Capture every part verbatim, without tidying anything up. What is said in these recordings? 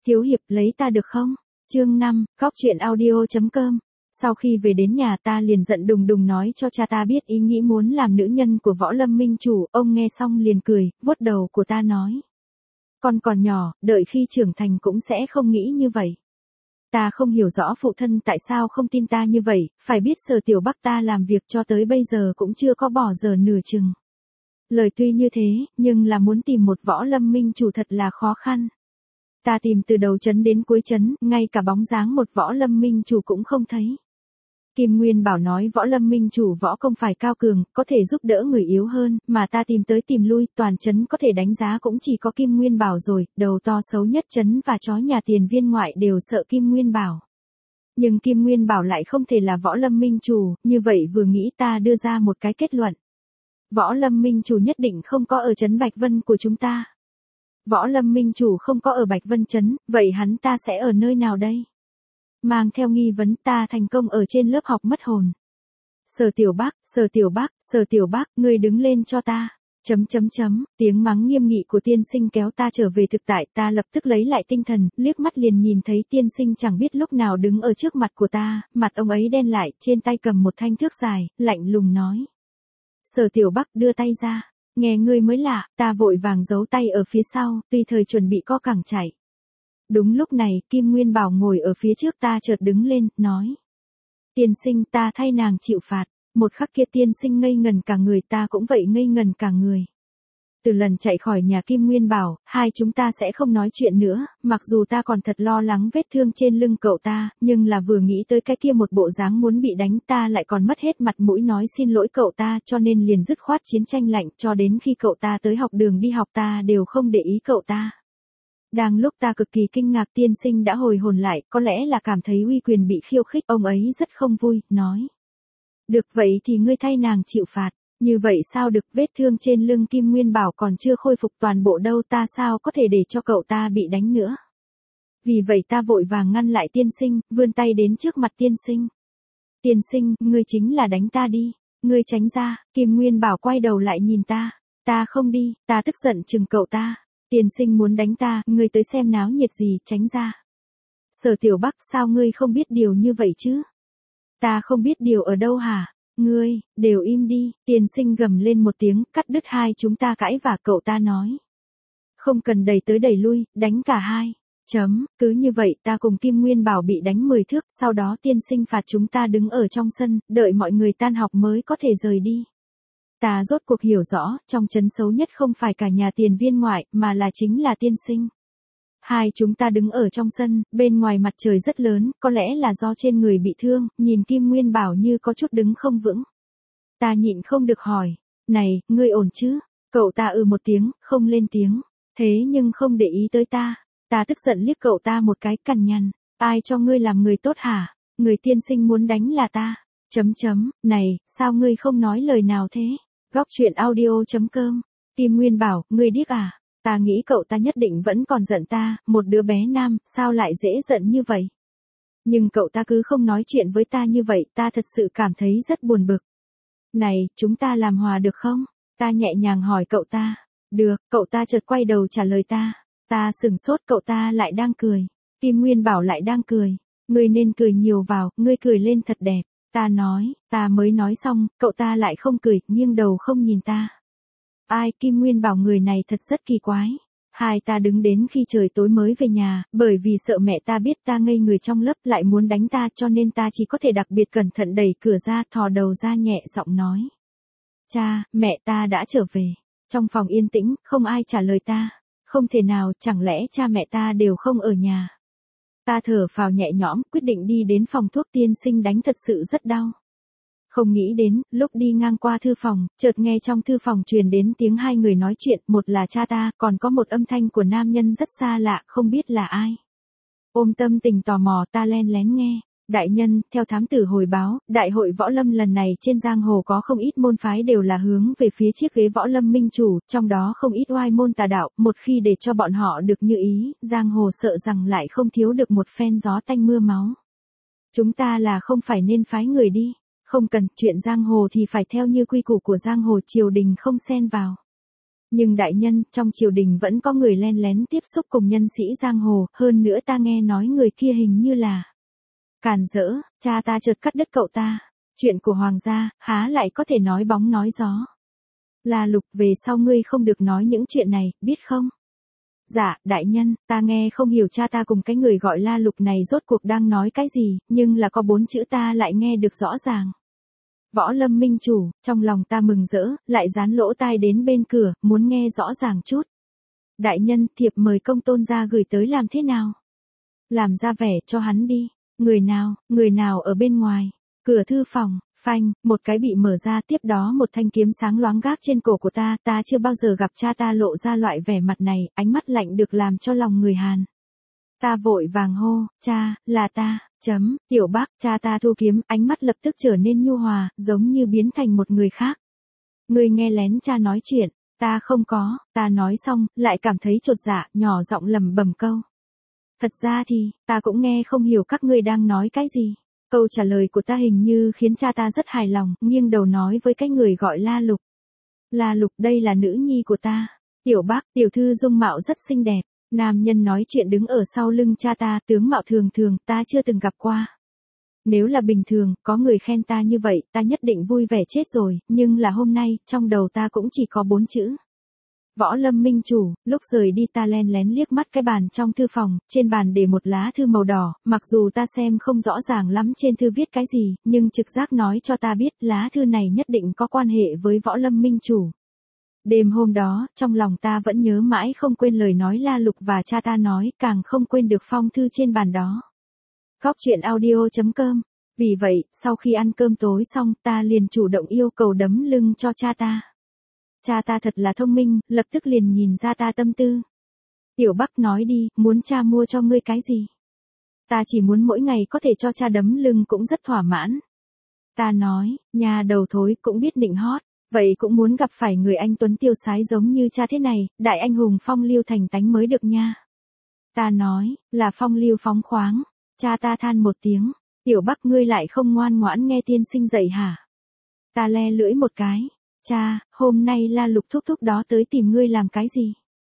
Thiếu hiệp lấy ta được không? Chương năm, góc truyện audio chấm com. Sau khi về đến nhà ta liền giận đùng đùng nói cho cha ta biết ý nghĩ muốn làm nữ nhân của Võ Lâm Minh Chủ, ông nghe xong liền cười, vuốt đầu của ta nói. Con còn nhỏ, đợi khi trưởng thành cũng sẽ không nghĩ như vậy. Ta không hiểu rõ phụ thân tại sao không tin ta như vậy, phải biết Sở Tiểu Bắc ta làm việc cho tới bây giờ cũng chưa có bỏ giờ nửa chừng. Lời tuy như thế, nhưng là muốn tìm một Võ Lâm Minh Chủ thật là khó khăn. Ta tìm từ đầu trấn đến cuối trấn, ngay cả bóng dáng một Võ Lâm Minh Chủ cũng không thấy. Kim Nguyên Bảo nói Võ Lâm Minh Chủ võ công phải cao cường, có thể giúp đỡ người yếu hơn, mà ta tìm tới tìm lui, toàn trấn có thể đánh giá cũng chỉ có Kim Nguyên Bảo rồi, đầu to xấu nhất trấn và chó nhà tiền viên ngoại đều sợ Kim Nguyên Bảo. Nhưng Kim Nguyên Bảo lại không thể là Võ Lâm Minh Chủ, như vậy vừa nghĩ ta đưa ra một cái kết luận. Võ Lâm Minh Chủ nhất định không có ở trấn Bạch Vân của chúng ta. Võ Lâm Minh Chủ không có ở Bạch Vân trấn, vậy hắn ta sẽ ở nơi nào đây? Mang theo nghi vấn ta thành công ở trên lớp học mất hồn. Sở Tiểu Bắc, Sở Tiểu Bắc, Sở Tiểu Bắc, ngươi đứng lên cho ta. Chấm chấm chấm, tiếng mắng nghiêm nghị của tiên sinh kéo ta trở về thực tại, ta lập tức lấy lại tinh thần, liếc mắt liền nhìn thấy tiên sinh chẳng biết lúc nào đứng ở trước mặt của ta, mặt ông ấy đen lại, trên tay cầm một thanh thước dài, lạnh lùng nói. Sở Tiểu Bắc đưa tay ra, nghe ngươi mới lạ, ta vội vàng giấu tay ở phía sau, tùy thời chuẩn bị co cẳng chạy. Đúng lúc này, Kim Nguyên Bảo ngồi ở phía trước ta chợt đứng lên, nói. Tiên sinh ta thay nàng chịu phạt, một khắc kia tiên sinh ngây ngần cả người ta cũng vậy ngây ngần cả người. Từ lần chạy khỏi nhà Kim Nguyên Bảo, hai chúng ta sẽ không nói chuyện nữa, mặc dù ta còn thật lo lắng vết thương trên lưng cậu ta, nhưng là vừa nghĩ tới cái kia một bộ dáng muốn bị đánh ta lại còn mất hết mặt mũi nói xin lỗi cậu ta cho nên liền dứt khoát chiến tranh lạnh cho đến khi cậu ta tới học đường đi học ta đều không để ý cậu ta. Đang lúc ta cực kỳ kinh ngạc tiên sinh đã hồi hồn lại, có lẽ là cảm thấy uy quyền bị khiêu khích, ông ấy rất không vui, nói. Được vậy thì ngươi thay nàng chịu phạt, như vậy sao được, vết thương trên lưng Kim Nguyên Bảo còn chưa khôi phục toàn bộ đâu, ta sao có thể để cho cậu ta bị đánh nữa. Vì vậy ta vội vàng ngăn lại tiên sinh, vươn tay đến trước mặt tiên sinh. Tiên sinh, ngươi chính là đánh ta đi, ngươi tránh ra, Kim Nguyên Bảo quay đầu lại nhìn ta, ta không đi, ta tức giận chừng cậu ta. Tiên sinh muốn đánh ta, ngươi tới xem náo nhiệt gì, tránh ra. Sở Tiểu Bắc, sao ngươi không biết điều như vậy chứ? Ta không biết điều ở đâu hả? Ngươi, đều im đi, tiên sinh gầm lên một tiếng, cắt đứt hai chúng ta cãi và cậu ta nói. Không cần đẩy tới đẩy lui, đánh cả hai. Chấm, cứ như vậy ta cùng Kim Nguyên Bảo bị đánh mười thước, sau đó tiên sinh phạt chúng ta đứng ở trong sân, đợi mọi người tan học mới có thể rời đi. Ta rốt cuộc hiểu rõ, trong trấn xấu nhất không phải cả nhà tiền viên ngoại, mà là chính là tiên sinh. Hai chúng ta đứng ở trong sân, bên ngoài mặt trời rất lớn, có lẽ là do trên người bị thương, nhìn Kim Nguyên Bảo như có chút đứng không vững. Ta nhịn không được hỏi, này, ngươi ổn chứ? Cậu ta ừ một tiếng, không lên tiếng, thế nhưng không để ý tới ta. Ta tức giận liếc cậu ta một cái cằn nhằn, ai cho ngươi làm người tốt hả? Người tiên sinh muốn đánh là ta. Chấm chấm, này, sao ngươi không nói lời nào thế? Góc truyện audio chấm com. Kim Nguyên Bảo, ngươi điếc à? Ta nghĩ cậu ta nhất định vẫn còn giận ta, một đứa bé nam, sao lại dễ giận như vậy? Nhưng cậu ta cứ không nói chuyện với ta như vậy, ta thật sự cảm thấy rất buồn bực. Này, chúng ta làm hòa được không? Ta nhẹ nhàng hỏi cậu ta. Được, cậu ta chợt quay đầu trả lời ta. Ta sừng sốt, cậu ta lại đang cười. Kim Nguyên Bảo lại đang cười. Ngươi nên cười nhiều vào, ngươi cười lên thật đẹp. Ta nói, ta mới nói xong, cậu ta lại không cười, nghiêng đầu không nhìn ta. Ai, Kim Nguyên Bảo người này thật rất kỳ quái. Hai ta đứng đến khi trời tối mới về nhà, bởi vì sợ mẹ ta biết ta ngây người trong lớp lại muốn đánh ta cho nên ta chỉ có thể đặc biệt cẩn thận đẩy cửa ra, thò đầu ra nhẹ giọng nói. Cha, mẹ ta đã trở về. Trong phòng yên tĩnh, không ai trả lời ta. Không thể nào, chẳng lẽ cha mẹ ta đều không ở nhà. Ta thở phào nhẹ nhõm, quyết định đi đến phòng thuốc tiên sinh đánh thật sự rất đau. Không nghĩ đến, lúc đi ngang qua thư phòng, chợt nghe trong thư phòng truyền đến tiếng hai người nói chuyện, một là cha ta, còn có một âm thanh của nam nhân rất xa lạ, không biết là ai. Ôm tâm tình tò mò ta len lén nghe. Đại nhân, theo thám tử hồi báo, đại hội võ lâm lần này trên giang hồ có không ít môn phái đều là hướng về phía chiếc ghế võ lâm minh chủ, trong đó không ít oai môn tà đạo, một khi để cho bọn họ được như ý, giang hồ sợ rằng lại không thiếu được một phen gió tanh mưa máu. Chúng ta là không phải nên phái người đi, không cần, chuyện giang hồ thì phải theo như quy củ của giang hồ, triều đình không xen vào. Nhưng đại nhân, trong triều đình vẫn có người len lén tiếp xúc cùng nhân sĩ giang hồ, hơn nữa ta nghe nói người kia hình như là càn rỡ, cha ta chợt cắt đứt cậu ta. Chuyện của hoàng gia, há lại có thể nói bóng nói gió. La Lục, về sau ngươi không được nói những chuyện này, biết không? Dạ, đại nhân, ta nghe không hiểu cha ta cùng cái người gọi La Lục này rốt cuộc đang nói cái gì, nhưng là có bốn chữ ta lại nghe được rõ ràng. Võ Lâm minh chủ, trong lòng ta mừng rỡ, lại dán lỗ tai đến bên cửa, muốn nghe rõ ràng chút. Đại nhân, thiệp mời công tôn gia gửi tới làm thế nào? Làm ra vẻ cho hắn đi. Người nào, người nào ở bên ngoài? Cửa thư phòng, phanh, một cái bị mở ra, tiếp đó một thanh kiếm sáng loáng gác trên cổ của ta, ta chưa bao giờ gặp cha ta lộ ra loại vẻ mặt này, ánh mắt lạnh được làm cho lòng người Hàn. Ta vội vàng hô, cha, là ta, chấm, tiểu bác, cha ta thu kiếm, ánh mắt lập tức trở nên nhu hòa, giống như biến thành một người khác. Ngươi nghe lén cha nói chuyện, ta không có, ta nói xong, lại cảm thấy chột dạ, nhỏ giọng lẩm bẩm câu. Thật ra thì, ta cũng nghe không hiểu các ngươi đang nói cái gì. Câu trả lời của ta hình như khiến cha ta rất hài lòng, nghiêng đầu nói với cái người gọi La Lục. La Lục, đây là nữ nhi của ta. Tiểu bác, tiểu thư dung mạo rất xinh đẹp. Nam nhân nói chuyện đứng ở sau lưng cha ta, tướng mạo thường thường, ta chưa từng gặp qua. Nếu là bình thường, có người khen ta như vậy, ta nhất định vui vẻ chết rồi, nhưng là hôm nay, trong đầu ta cũng chỉ có bốn chữ. Võ Lâm minh chủ, lúc rời đi ta len lén liếc mắt cái bàn trong thư phòng, trên bàn để một lá thư màu đỏ, mặc dù ta xem không rõ ràng lắm trên thư viết cái gì, nhưng trực giác nói cho ta biết lá thư này nhất định có quan hệ với Võ Lâm minh chủ. Đêm hôm đó, trong lòng ta vẫn nhớ mãi không quên lời nói La Lục và cha ta nói, càng không quên được phong thư trên bàn đó. Góc truyện audio chấm com. Vì vậy, sau khi ăn cơm tối xong, ta liền chủ động yêu cầu đấm lưng cho cha ta. Cha ta thật là thông minh, lập tức liền nhìn ra ta tâm tư. Tiểu Bắc nói đi, muốn cha mua cho ngươi cái gì? Ta chỉ muốn mỗi ngày có thể cho cha đấm lưng cũng rất thỏa mãn. Ta nói, nhà đầu thối cũng biết nịnh hót, vậy cũng muốn gặp phải người anh tuấn tiêu sái giống như cha thế này, đại anh hùng phong lưu thành tánh mới được nha. Ta nói, là phong lưu phóng khoáng. Cha ta than một tiếng, Tiểu Bắc ngươi lại không ngoan ngoãn nghe tiên sinh dạy hả? Ta le lưỡi một cái. Cha, hôm nay La Lục thúc thúc đó tới tìm ngươi làm cái gì?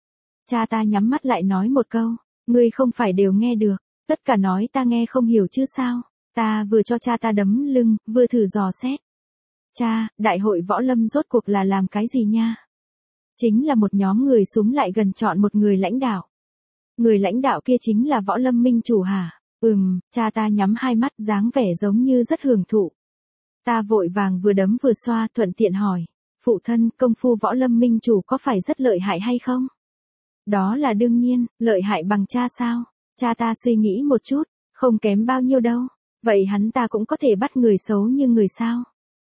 Cha ta nhắm mắt lại nói một câu, ngươi không phải đều nghe được, tất cả nói ta nghe không hiểu chứ sao? Ta vừa cho cha ta đấm lưng, vừa thử dò xét. Cha, đại hội võ lâm rốt cuộc là làm cái gì nha? Chính là một nhóm người súm lại gần chọn một người lãnh đạo. Người lãnh đạo kia chính là Võ Lâm minh chủ hả? Ừm, cha ta nhắm hai mắt dáng vẻ giống như rất hưởng thụ. Ta vội vàng vừa đấm vừa xoa thuận tiện hỏi. Phụ thân, công phu Võ Lâm minh chủ có phải rất lợi hại hay không? Đó là đương nhiên, lợi hại bằng cha sao? Cha ta suy nghĩ một chút, không kém bao nhiêu đâu. Vậy hắn ta cũng có thể bắt người xấu như người sao?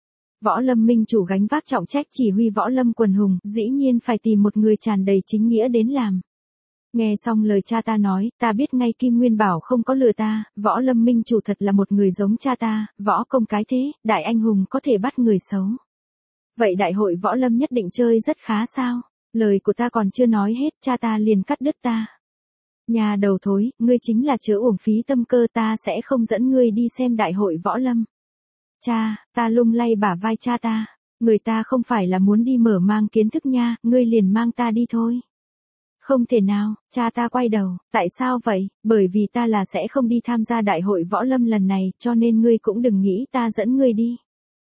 Võ Lâm minh chủ gánh vác trọng trách chỉ huy Võ Lâm quần hùng, dĩ nhiên phải tìm một người tràn đầy chính nghĩa đến làm. Nghe xong lời cha ta nói, ta biết ngay Kim Nguyên Bảo không có lừa ta, Võ Lâm minh chủ thật là một người giống cha ta, võ công cái thế, đại anh hùng có thể bắt người xấu. Vậy đại hội Võ Lâm nhất định chơi rất khá sao? Lời của ta còn chưa nói hết, cha ta liền cắt đứt ta. Nhà đầu thối, ngươi chính là chớ uổng phí tâm cơ, ta sẽ không dẫn ngươi đi xem đại hội Võ Lâm. Cha, ta lung lay bả vai cha ta, người ta không phải là muốn đi mở mang kiến thức nha, ngươi liền mang ta đi thôi. Không thể nào, cha ta quay đầu, tại sao vậy? Bởi vì ta là sẽ không đi tham gia đại hội Võ Lâm lần này, cho nên ngươi cũng đừng nghĩ ta dẫn ngươi đi.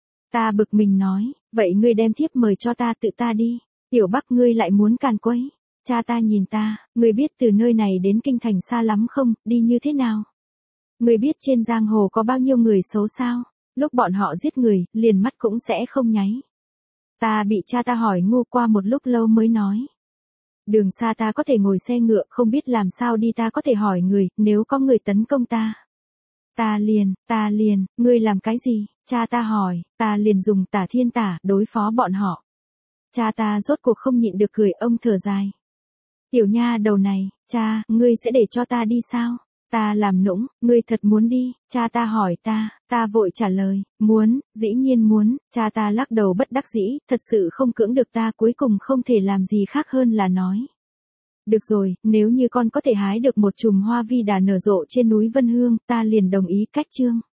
Ta bực mình nói, vậy ngươi đem thiếp mời cho ta tự ta đi. Tiểu Bắc ngươi lại muốn càn quấy. Cha ta nhìn ta, ngươi biết từ nơi này đến kinh thành xa lắm không, đi như thế nào? Ngươi biết trên giang hồ có bao nhiêu người xấu sao? Lúc bọn họ giết người, liền mắt cũng sẽ không nháy. Ta bị cha ta hỏi ngu qua một lúc lâu mới nói. Đường xa ta có thể ngồi xe ngựa, không biết làm sao đi, ta có thể hỏi người, nếu có người tấn công ta. Ta liền, ta liền, ngươi làm cái gì? Cha ta hỏi, ta liền dùng tả thiên tả, đối phó bọn họ. Cha ta rốt cuộc không nhịn được cười, ông thở dài. Tiểu nha đầu này, cha, ngươi sẽ để cho ta đi sao? Ta làm nũng, ngươi thật muốn đi? Cha ta hỏi ta, ta vội trả lời, muốn, dĩ nhiên muốn. Cha ta lắc đầu bất đắc dĩ, thật sự không cưỡng được ta, cuối cùng không thể làm gì khác hơn là nói. Được rồi, nếu như con có thể hái được một chùm hoa vi đà nở rộ trên núi Vân Hương, ta liền đồng ý. Cách chương